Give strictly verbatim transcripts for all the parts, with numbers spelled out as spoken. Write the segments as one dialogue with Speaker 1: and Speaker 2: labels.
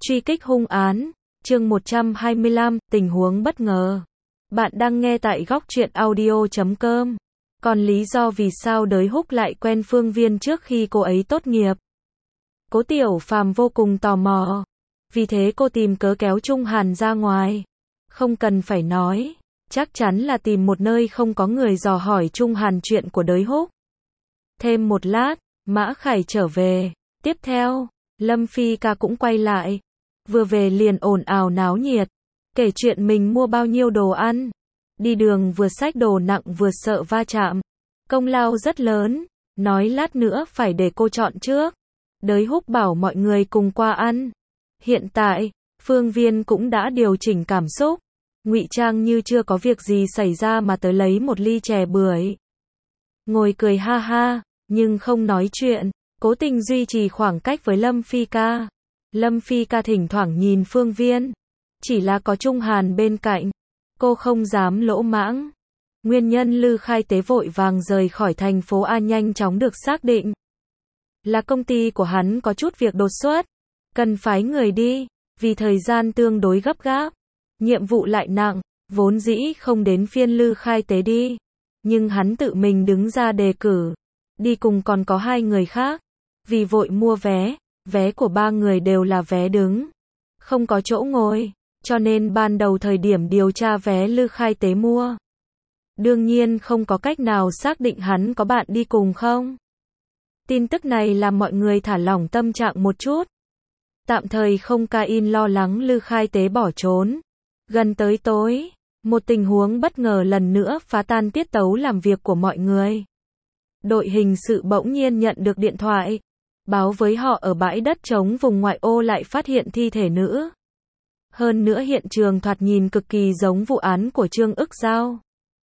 Speaker 1: Truy kích hung án, chương một trăm hai mươi lăm, tình huống bất ngờ. Bạn đang nghe tại góc truyện audio chấm com. Còn lý do vì sao Đới Húc lại quen Phương Viên trước khi cô ấy tốt nghiệp? Cố Tiểu Phàm vô cùng tò mò. Vì thế cô tìm cớ kéo Trung Hàn ra ngoài. Không cần phải nói, chắc chắn là tìm một nơi không có người dò hỏi Trung Hàn chuyện của Đới Húc. Thêm một lát, Mã Khải trở về. Tiếp theo, Lâm Phi Ca cũng quay lại. Vừa về liền ồn ào náo nhiệt, kể chuyện mình mua bao nhiêu đồ ăn. Đi đường vừa xách đồ nặng vừa sợ va chạm. Công lao rất lớn, nói lát nữa phải để cô chọn trước. Đới Húc bảo mọi người cùng qua ăn. Hiện tại, Phương Viên cũng đã điều chỉnh cảm xúc, ngụy trang như chưa có việc gì xảy ra mà tới lấy một ly chè bưởi. Ngồi cười ha ha, nhưng không nói chuyện, cố tình duy trì khoảng cách với Lâm Phi Ca. Lâm Phi Ca thỉnh thoảng nhìn Phương Viên, chỉ là có Trung Hàn bên cạnh, cô không dám lỗ mãng. Nguyên nhân Lư Khai Tế vội vàng rời khỏi thành phố A nhanh chóng được xác định. Là công ty của hắn có chút việc đột xuất, cần phái người đi, vì thời gian tương đối gấp gáp. Nhiệm vụ lại nặng, vốn dĩ không đến phiên Lư Khai Tế đi, nhưng hắn tự mình đứng ra đề cử. Đi cùng còn có hai người khác, vì vội mua vé, vé của ba người đều là vé đứng, không có chỗ ngồi, cho nên ban đầu thời điểm điều tra vé Lư Khai Tế mua. Đương nhiên không có cách nào xác định hắn có bạn đi cùng không. Tin tức này làm mọi người thả lỏng tâm trạng một chút. Tạm thời không ca in lo lắng Lư Khai Tế bỏ trốn. Gần tới tối, một tình huống bất ngờ lần nữa phá tan tiết tấu làm việc của mọi người. Đội hình sự bỗng nhiên nhận được điện thoại, báo với họ ở bãi đất trống vùng ngoại ô lại phát hiện thi thể nữ. Hơn nữa hiện trường thoạt nhìn cực kỳ giống vụ án của Trương Ức Giao.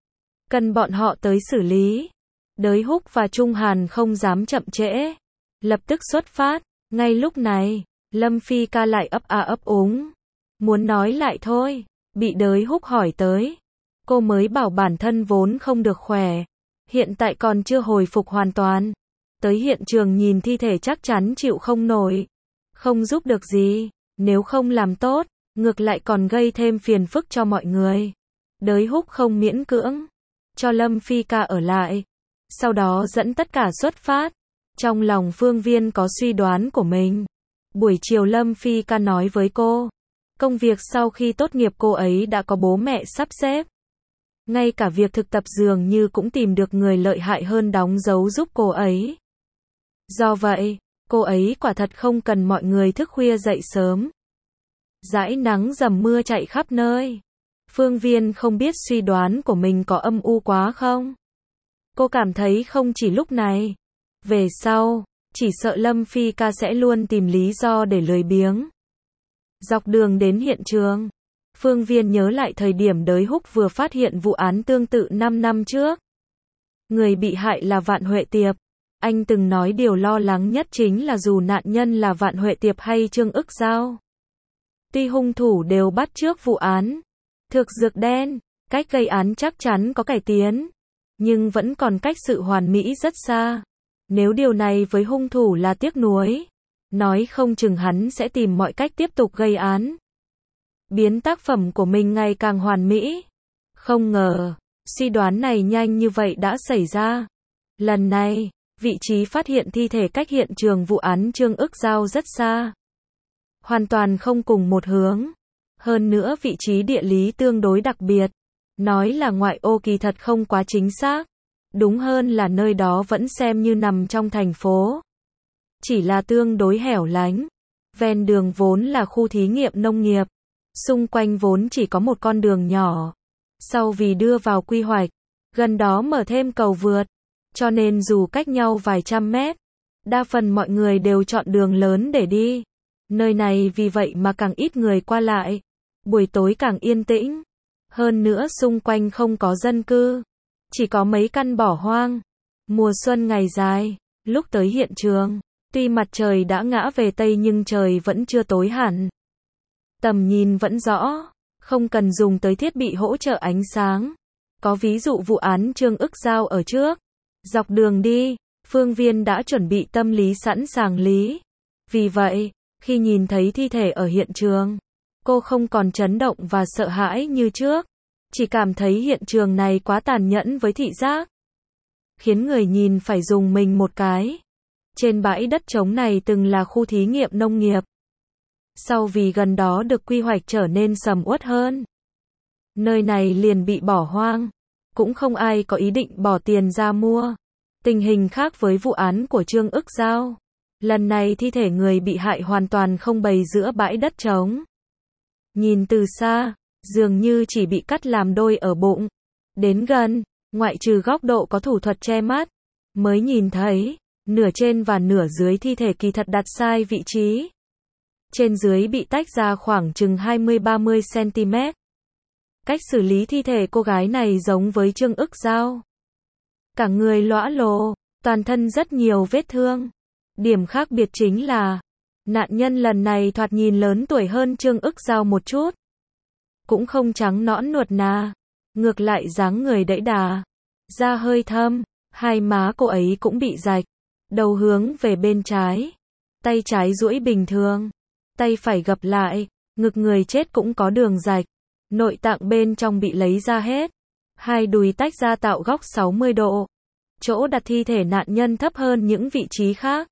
Speaker 1: Cần bọn họ tới xử lý. Đới Húc và Trung Hàn không dám chậm trễ, lập tức xuất phát. Ngay lúc này, Lâm Phi Ca lại ấp a ấp úng, muốn nói lại thôi, bị Đới Húc hỏi tới. Cô mới bảo bản thân vốn không được khỏe, hiện tại còn chưa hồi phục hoàn toàn. Tới hiện trường nhìn thi thể chắc chắn chịu không nổi, không giúp được gì, nếu không làm tốt, ngược lại còn gây thêm phiền phức cho mọi người. Đới Húc không miễn cưỡng, cho Lâm Phi Ca ở lại, sau đó dẫn tất cả xuất phát. Trong lòng Phương Viên có suy đoán của mình. Buổi chiều Lâm Phi Ca nói với cô, công việc sau khi tốt nghiệp cô ấy đã có bố mẹ sắp xếp. Ngay cả việc thực tập dường như cũng tìm được người lợi hại hơn đóng dấu giúp cô ấy. Do vậy, cô ấy quả thật không cần mọi người thức khuya dậy sớm. Dãi nắng dầm mưa chạy khắp nơi. Phương Viên không biết suy đoán của mình có âm u quá không? Cô cảm thấy không chỉ lúc này. Về sau, chỉ sợ Lâm Phi Ca sẽ luôn tìm lý do để lười biếng. Dọc đường đến hiện trường, Phương Viên nhớ lại thời điểm Đới Húc vừa phát hiện vụ án tương tự năm năm trước. Người bị hại là Vạn Huệ Tiệp. Anh từng nói điều lo lắng nhất chính là dù nạn nhân là Vạn Huệ Tiệp hay Trương Ức Giao. Tuy hung thủ đều bắt chước vụ án, thực dược đen, cách gây án chắc chắn có cải tiến, nhưng vẫn còn cách sự hoàn mỹ rất xa. Nếu điều này với hung thủ là tiếc nuối, nói không chừng hắn sẽ tìm mọi cách tiếp tục gây án, biến tác phẩm của mình ngày càng hoàn mỹ. Không ngờ, suy đoán này nhanh như vậy đã xảy ra. Lần này, vị trí phát hiện thi thể cách hiện trường vụ án Trương Ức Giao rất xa, hoàn toàn không cùng một hướng. Hơn nữa vị trí địa lý tương đối đặc biệt, nói là ngoại ô kỳ thật không quá chính xác. Đúng hơn là nơi đó vẫn xem như nằm trong thành phố, chỉ là tương đối hẻo lánh. Ven đường vốn là khu thí nghiệm nông nghiệp, xung quanh vốn chỉ có một con đường nhỏ. Sau vì đưa vào quy hoạch, gần đó mở thêm cầu vượt, cho nên dù cách nhau vài trăm mét, đa phần mọi người đều chọn đường lớn để đi. Nơi này vì vậy mà càng ít người qua lại, buổi tối càng yên tĩnh. Hơn nữa xung quanh không có dân cư, chỉ có mấy căn bỏ hoang. Mùa xuân ngày dài, lúc tới hiện trường, tuy mặt trời đã ngã về Tây nhưng trời vẫn chưa tối hẳn. Tầm nhìn vẫn rõ, không cần dùng tới thiết bị hỗ trợ ánh sáng. Có ví dụ vụ án Trương Ức Giao ở trước. Dọc đường đi, Phương Viên đã chuẩn bị tâm lý sẵn sàng lý. Vì vậy, Khi nhìn thấy thi thể ở hiện trường, cô không còn chấn động và sợ hãi như trước, chỉ cảm thấy hiện trường này quá tàn nhẫn với thị giác, khiến người nhìn phải rùng mình một cái. Trên bãi đất trống này từng là khu thí nghiệm nông nghiệp. Sau vì gần đó được quy hoạch trở nên sầm uất hơn, nơi này liền bị bỏ hoang, cũng không ai có ý định bỏ tiền ra mua. Tình hình khác với vụ án của Trương Ức Dao. Lần này thi thể người bị hại hoàn toàn không bày giữa bãi đất trống. Nhìn từ xa, dường như chỉ bị cắt làm đôi ở bụng. Đến gần, ngoại trừ góc độ có thủ thuật che mắt, mới nhìn thấy, nửa trên và nửa dưới thi thể kỳ thật đặt sai vị trí. Trên dưới bị tách ra khoảng chừng hai mươi đến ba mươi xăng-ti-mét. Cách xử lý thi thể cô gái này giống với Trương Ức Dao. Cả người lõa lồ, toàn thân rất nhiều vết thương. Điểm khác biệt chính là, nạn nhân lần này thoạt nhìn lớn tuổi hơn Trương Ức Dao một chút. Cũng không trắng nõn nuột nà, ngược lại dáng người đẫy đà, da hơi thâm, hai má cô ấy cũng bị rạch, đầu hướng về bên trái, tay trái duỗi bình thường, tay phải gập lại, ngực người chết cũng có đường rạch, nội tạng bên trong bị lấy ra hết, hai đùi tách ra tạo góc sáu mươi độ, chỗ đặt thi thể nạn nhân thấp hơn những vị trí khác,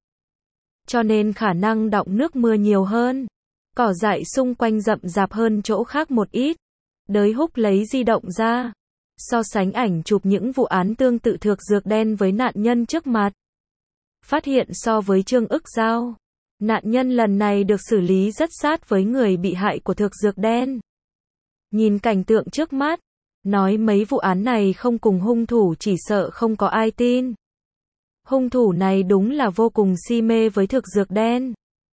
Speaker 1: cho nên khả năng đọng nước mưa nhiều hơn. Cỏ dại xung quanh rậm rạp hơn chỗ khác một ít. Đới Húc lấy di động ra, so sánh ảnh chụp những vụ án tương tự thược dược đen với nạn nhân trước mặt. Phát hiện so với Trương Ức Dao, nạn nhân lần này được xử lý rất sát với người bị hại của thược dược đen. Nhìn cảnh tượng trước mắt, nói mấy vụ án này không cùng hung thủ chỉ sợ không có ai tin. Hung thủ này đúng là vô cùng si mê với thực dược đen.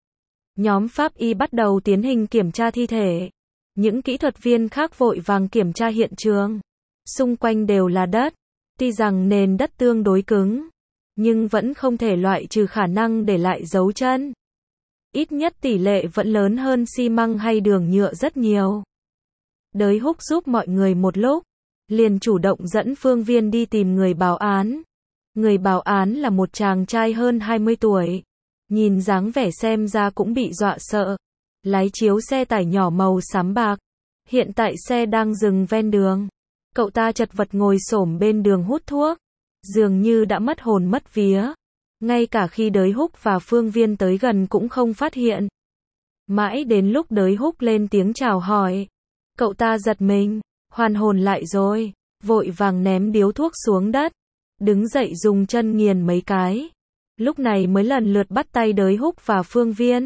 Speaker 1: Nhóm pháp y bắt đầu tiến hành kiểm tra thi thể. Những kỹ thuật viên khác vội vàng kiểm tra hiện trường. Xung quanh đều là đất. Tuy rằng nền đất tương đối cứng, nhưng vẫn không thể loại trừ khả năng để lại dấu chân. Ít nhất tỷ lệ vẫn lớn hơn xi măng hay đường nhựa rất nhiều. Đới Húc giúp mọi người một lúc, liền chủ động dẫn Phương Viên đi tìm người báo án. Người báo án là một chàng trai hơn hai mươi tuổi. Nhìn dáng vẻ xem ra cũng bị dọa sợ. Lái chiếu xe tải nhỏ màu xám bạc. Hiện tại xe đang dừng ven đường. Cậu ta chật vật ngồi xổm bên đường hút thuốc. Dường như đã mất hồn mất vía. Ngay cả khi Đới Húc và Phương Viên tới gần cũng không phát hiện. Mãi đến lúc Đới Húc lên tiếng chào hỏi, cậu ta giật mình, hoàn hồn lại rồi, vội vàng ném điếu thuốc xuống đất, đứng dậy dùng chân nghiền mấy cái. Lúc này mới lần lượt bắt tay Đới Húc và Phương Viên.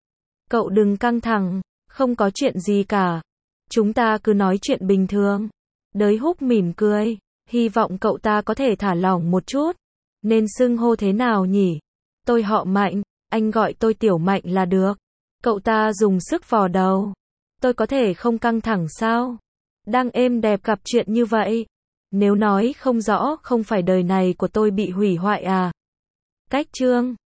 Speaker 1: Cậu đừng căng thẳng, không có chuyện gì cả. Chúng ta cứ nói chuyện bình thường. Đới Húc mỉm cười, hy vọng cậu ta có thể thả lỏng một chút. Nên xưng hô thế nào nhỉ? Tôi họ Mạnh, anh gọi tôi Tiểu Mạnh là được. Cậu ta dùng sức vò đầu. Tôi có thể không căng thẳng sao? Đang êm đẹp gặp chuyện như vậy. Nếu nói không rõ không phải đời này của tôi bị hủy hoại à? Cách chương